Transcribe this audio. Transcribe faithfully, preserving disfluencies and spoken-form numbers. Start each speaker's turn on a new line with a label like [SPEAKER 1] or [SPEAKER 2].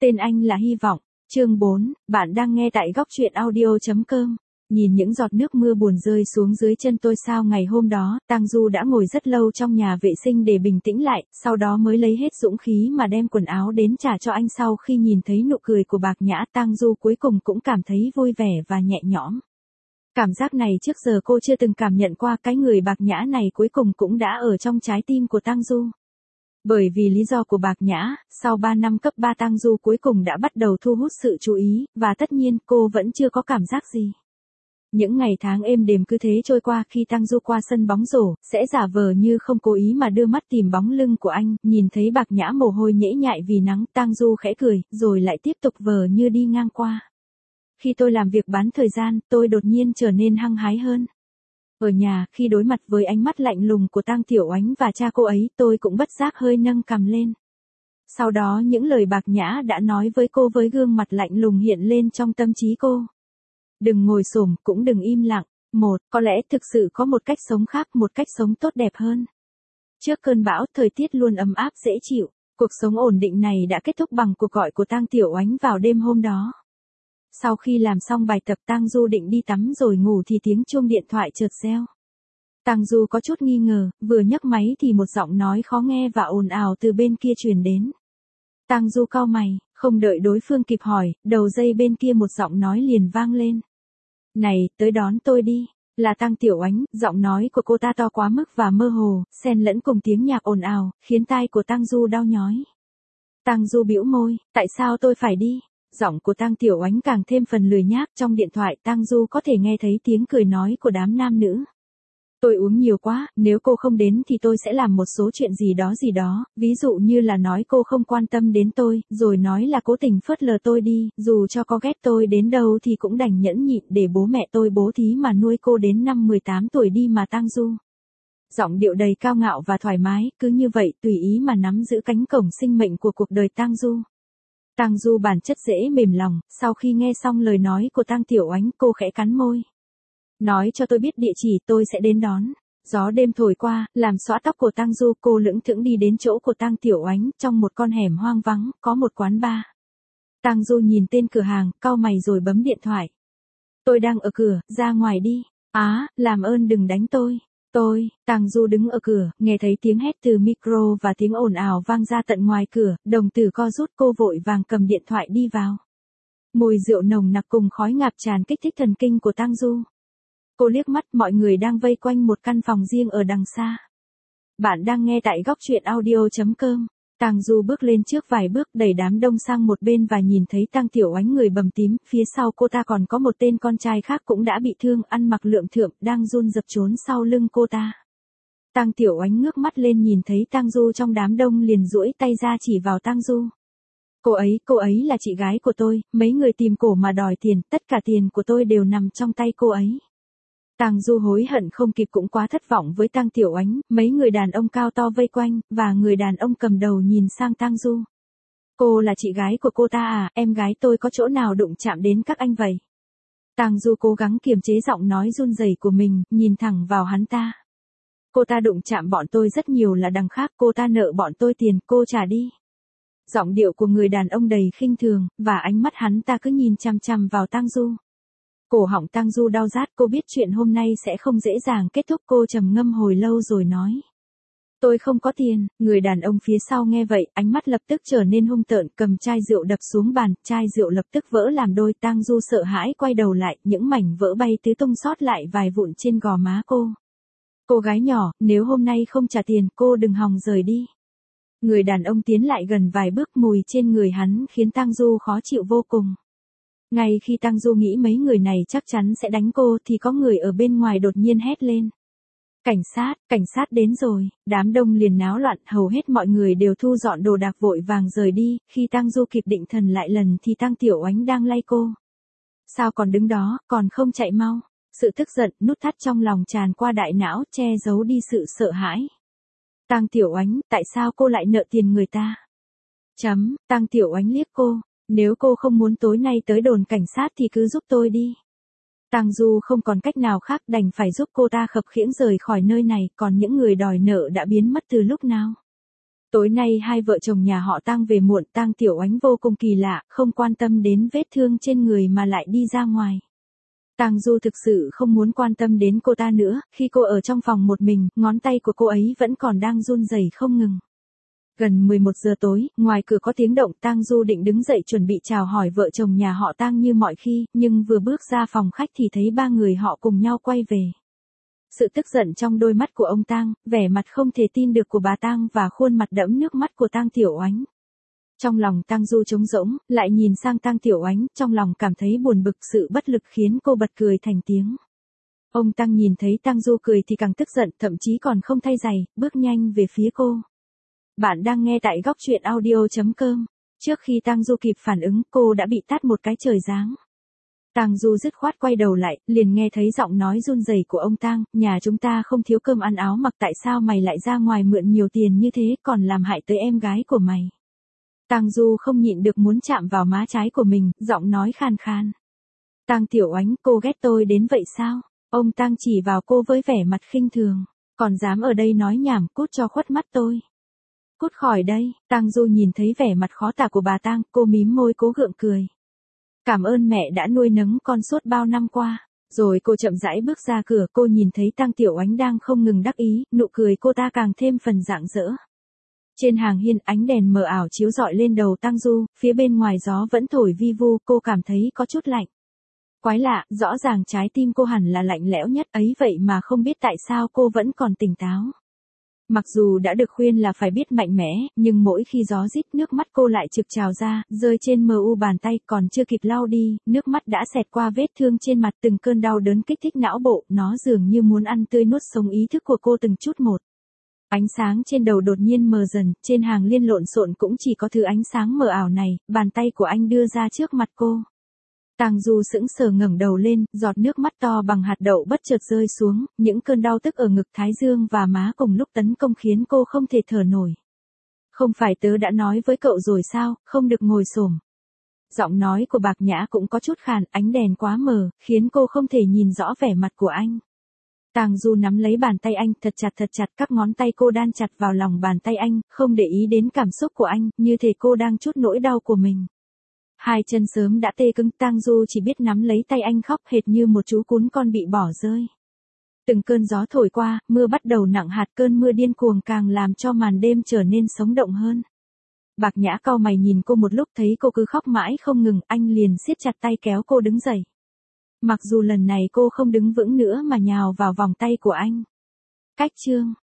[SPEAKER 1] Tên anh là Hy vọng. Chương bốn, bạn đang nghe tại góc truyện audio chấm com. Nhìn những giọt nước mưa buồn rơi xuống dưới chân tôi sao ngày hôm đó, Tang Du đã ngồi rất lâu trong nhà vệ sinh để bình tĩnh lại, sau đó mới lấy hết dũng khí mà đem quần áo đến trả cho anh. Sau khi nhìn thấy nụ cười của Bạc Nhã, Tang Du cuối cùng cũng cảm thấy vui vẻ và nhẹ nhõm. Cảm giác này trước giờ cô chưa từng cảm nhận qua, cái người Bạc Nhã này cuối cùng cũng đã ở trong trái tim của Tang Du. Bởi vì lý do của Bạc Nhã, sau ba năm cấp ba Tang Du cuối cùng đã bắt đầu thu hút sự chú ý, và tất nhiên cô vẫn chưa có cảm giác gì. Những ngày tháng êm đềm cứ thế trôi qua, khi Tang Du qua sân bóng rổ, sẽ giả vờ như không cố ý mà đưa mắt tìm bóng lưng của anh, nhìn thấy Bạc Nhã mồ hôi nhễ nhại vì nắng, Tang Du khẽ cười, rồi lại tiếp tục vờ như đi ngang qua. Khi tôi làm việc bán thời gian, tôi đột nhiên trở nên hăng hái hơn. Ở nhà, khi đối mặt với ánh mắt lạnh lùng của Tang Tiểu Oánh và cha cô ấy, tôi cũng bất giác hơi nâng cằm lên. Sau đó những lời Bạc Nhã đã nói với cô với gương mặt lạnh lùng hiện lên trong tâm trí cô. Đừng ngồi xổm, cũng đừng im lặng. Một, có lẽ thực sự có một cách sống khác, một cách sống tốt đẹp hơn. Trước cơn bão, thời tiết luôn ấm áp dễ chịu. Cuộc sống ổn định này đã kết thúc bằng cuộc gọi của Tang Tiểu Oánh vào đêm hôm đó. Sau khi làm xong bài tập, Tang Du định đi tắm rồi ngủ thì tiếng chuông điện thoại chợt reo. Tang Du có chút nghi ngờ, vừa nhấc máy thì một giọng nói khó nghe và ồn ào từ bên kia truyền đến. Tang Du cau mày, không đợi đối phương kịp hỏi, đầu dây bên kia một giọng nói liền vang lên. Này, tới đón tôi đi. Là Tang Tiểu Oánh, giọng nói của cô ta to quá mức và mơ hồ, xen lẫn cùng tiếng nhạc ồn ào, khiến tai của Tang Du đau nhói. Tang Du bĩu môi, tại sao tôi phải đi? Giọng của Tang Tiểu Oánh càng thêm phần lười nhác, trong điện thoại Tang Du có thể nghe thấy tiếng cười nói của đám nam nữ. Tôi uống nhiều quá, nếu cô không đến thì tôi sẽ làm một số chuyện gì đó gì đó, ví dụ như là nói cô không quan tâm đến tôi, rồi nói là cố tình phớt lờ tôi đi, dù cho có ghét tôi đến đâu thì cũng đành nhẫn nhịn để bố mẹ tôi bố thí mà nuôi cô đến năm mười tám tuổi đi mà. Tang Du. Giọng điệu đầy cao ngạo và thoải mái, cứ như vậy tùy ý mà nắm giữ cánh cổng sinh mệnh của cuộc đời Tang Du. Tang Du bản chất dễ mềm lòng, sau khi nghe xong lời nói của Tang Tiểu Oánh, cô khẽ cắn môi. Nói cho tôi biết địa chỉ, tôi sẽ đến đón. Gió đêm thổi qua, làm xõa tóc của Tang Du, cô lững thững đi đến chỗ của Tang Tiểu Oánh, trong một con hẻm hoang vắng, có một quán bar. Tang Du nhìn tên cửa hàng, cau mày rồi bấm điện thoại. Tôi đang ở cửa, ra ngoài đi. Á, làm ơn đừng đánh tôi. Tôi, Tang Du đứng ở cửa, nghe thấy tiếng hét từ micro và tiếng ồn ào vang ra tận ngoài cửa, đồng tử co rút, cô vội vàng cầm điện thoại đi vào. Mùi rượu nồng nặc cùng khói ngạp tràn kích thích thần kinh của Tang Du. Cô liếc mắt, mọi người đang vây quanh một căn phòng riêng ở đằng xa. Bạn đang nghe tại góc truyện audio chấm com. Tang Du bước lên trước vài bước, đẩy đám đông sang một bên và nhìn thấy Tang Tiểu Oánh người bầm tím, phía sau cô ta còn có một tên con trai khác cũng đã bị thương, ăn mặc lượm thượm, đang run rập trốn sau lưng cô ta. Tang Tiểu Oánh ngước mắt lên nhìn thấy Tang Du trong đám đông liền duỗi tay ra chỉ vào Tang Du. Cô ấy, cô ấy là chị gái của tôi, mấy người tìm cổ mà đòi tiền, tất cả tiền của tôi đều nằm trong tay cô ấy. Tang Du hối hận không kịp, cũng quá thất vọng với Tang Tiểu Oánh, mấy người đàn ông cao to vây quanh, và người đàn ông cầm đầu nhìn sang Tang Du. Cô là chị gái của cô ta à, em gái tôi có chỗ nào đụng chạm đến các anh vậy? Tang Du cố gắng kiềm chế giọng nói run rẩy của mình, nhìn thẳng vào hắn ta. Cô ta đụng chạm bọn tôi rất nhiều là đằng khác, cô ta nợ bọn tôi tiền, cô trả đi. Giọng điệu của người đàn ông đầy khinh thường, và ánh mắt hắn ta cứ nhìn chằm chằm vào Tang Du. Cổ họng Tang Du đau rát, cô biết chuyện hôm nay sẽ không dễ dàng kết thúc, cô trầm ngâm hồi lâu rồi nói. Tôi không có tiền. Người đàn ông phía sau nghe vậy, ánh mắt lập tức trở nên hung tợn, cầm chai rượu đập xuống bàn, chai rượu lập tức vỡ làm đôi. Tang Du sợ hãi quay đầu lại, những mảnh vỡ bay tứ tung sót lại vài vụn trên gò má cô. Cô gái nhỏ, nếu hôm nay không trả tiền, cô đừng hòng rời đi. Người đàn ông tiến lại gần vài bước, mùi trên người hắn khiến Tang Du khó chịu vô cùng. Ngay khi Tang Du nghĩ mấy người này chắc chắn sẽ đánh cô thì có người ở bên ngoài đột nhiên hét lên. Cảnh sát, cảnh sát đến rồi. Đám đông liền náo loạn, hầu hết mọi người đều thu dọn đồ đạc vội vàng rời đi. Khi Tang Du kịp định thần lại lần thì Tang Tiểu Oánh đang lay cô. Sao còn đứng đó, còn không chạy mau? Sự tức giận, nút thắt trong lòng tràn qua đại não, che giấu đi sự sợ hãi. Tang Tiểu Oánh, tại sao cô lại nợ tiền người ta? Chấm, Tang Tiểu Oánh liếc cô. Nếu cô không muốn tối nay tới đồn cảnh sát thì cứ giúp tôi đi. Tang Du không còn cách nào khác, đành phải giúp cô ta khập khiễng rời khỏi nơi này, còn những người đòi nợ đã biến mất từ lúc nào. Tối nay hai vợ chồng nhà họ Tang về muộn, Tang Tiểu Oánh vô cùng kỳ lạ, không quan tâm đến vết thương trên người mà lại đi ra ngoài. Tang Du thực sự không muốn quan tâm đến cô ta nữa, khi cô ở trong phòng một mình, ngón tay của cô ấy vẫn còn đang run rẩy không ngừng. Gần mười một giờ tối, ngoài cửa có tiếng động, Tang Du định đứng dậy chuẩn bị chào hỏi vợ chồng nhà họ Tang như mọi khi, nhưng vừa bước ra phòng khách thì thấy ba người họ cùng nhau quay về. Sự tức giận trong đôi mắt của ông Tang, vẻ mặt không thể tin được của bà Tang và khuôn mặt đẫm nước mắt của Tang Tiểu Oánh. Trong lòng Tang Du trống rỗng, lại nhìn sang Tang Tiểu Oánh, trong lòng cảm thấy buồn bực, sự bất lực khiến cô bật cười thành tiếng. Ông Tang nhìn thấy Tang Du cười thì càng tức giận, thậm chí còn không thay giày, bước nhanh về phía cô. Bạn đang nghe tại góc truyện audio chấm com. Trước khi Tang Du kịp phản ứng, cô đã bị tát một cái trời giáng. Tang Du dứt khoát quay đầu lại, liền nghe thấy giọng nói run rẩy của ông Tang, nhà chúng ta không thiếu cơm ăn áo mặc, tại sao mày lại ra ngoài mượn nhiều tiền như thế, còn làm hại tới em gái của mày. Tang Du không nhịn được muốn chạm vào má trái của mình, giọng nói khàn khàn. Tang Tiểu Oánh, cô ghét tôi đến vậy sao? Ông Tang chỉ vào cô với vẻ mặt khinh thường, còn dám ở đây nói nhảm, cút cho khuất mắt tôi. Cút khỏi đây. Tang Du nhìn thấy vẻ mặt khó tả của bà Tang, cô mím môi cố gượng cười. Cảm ơn mẹ đã nuôi nấng con suốt bao năm qua. Rồi cô chậm rãi bước ra cửa, cô nhìn thấy Tang Tiểu Oánh đang không ngừng đắc ý, nụ cười cô ta càng thêm phần rạng rỡ. Trên hàng hiên, ánh đèn mờ ảo chiếu rọi lên đầu Tang Du, phía bên ngoài gió vẫn thổi vi vu, cô cảm thấy có chút lạnh. Quái lạ, rõ ràng trái tim cô hẳn là lạnh lẽo nhất ấy, vậy mà không biết tại sao cô vẫn còn tỉnh táo. Mặc dù đã được khuyên là phải biết mạnh mẽ, nhưng mỗi khi gió rít, nước mắt cô lại trực trào ra, rơi trên mờ u bàn tay, còn chưa kịp lau đi, nước mắt đã xẹt qua vết thương trên mặt, từng cơn đau đớn kích thích não bộ, nó dường như muốn ăn tươi nuốt sống ý thức của cô từng chút một. Ánh sáng trên đầu đột nhiên mờ dần, trên hàng liên lộn xộn cũng chỉ có thứ ánh sáng mờ ảo này, bàn tay của anh đưa ra trước mặt cô. Tang Du sững sờ ngẩng đầu lên, giọt nước mắt to bằng hạt đậu bất chợt rơi xuống, những cơn đau tức ở ngực, thái dương và má cùng lúc tấn công khiến cô không thể thở nổi. Không phải tớ đã nói với cậu rồi sao, không được ngồi xổm. Giọng nói của Bạc Nhã cũng có chút khàn, ánh đèn quá mờ, khiến cô không thể nhìn rõ vẻ mặt của anh. Tang Du nắm lấy bàn tay anh, thật chặt thật chặt, các ngón tay cô đan chặt vào lòng bàn tay anh, không để ý đến cảm xúc của anh, như thể cô đang trút nỗi đau của mình. Hai chân sớm đã tê cứng, Tang Du chỉ biết nắm lấy tay anh khóc hệt như một chú cún con bị bỏ rơi. Từng cơn gió thổi qua, mưa bắt đầu nặng hạt, cơn mưa điên cuồng càng làm cho màn đêm trở nên sống động hơn. Bạc Nhã cau mày nhìn cô một lúc, thấy cô cứ khóc mãi không ngừng, anh liền siết chặt tay kéo cô đứng dậy. Mặc dù lần này cô không đứng vững nữa mà nhào vào vòng tay của anh. Cách chương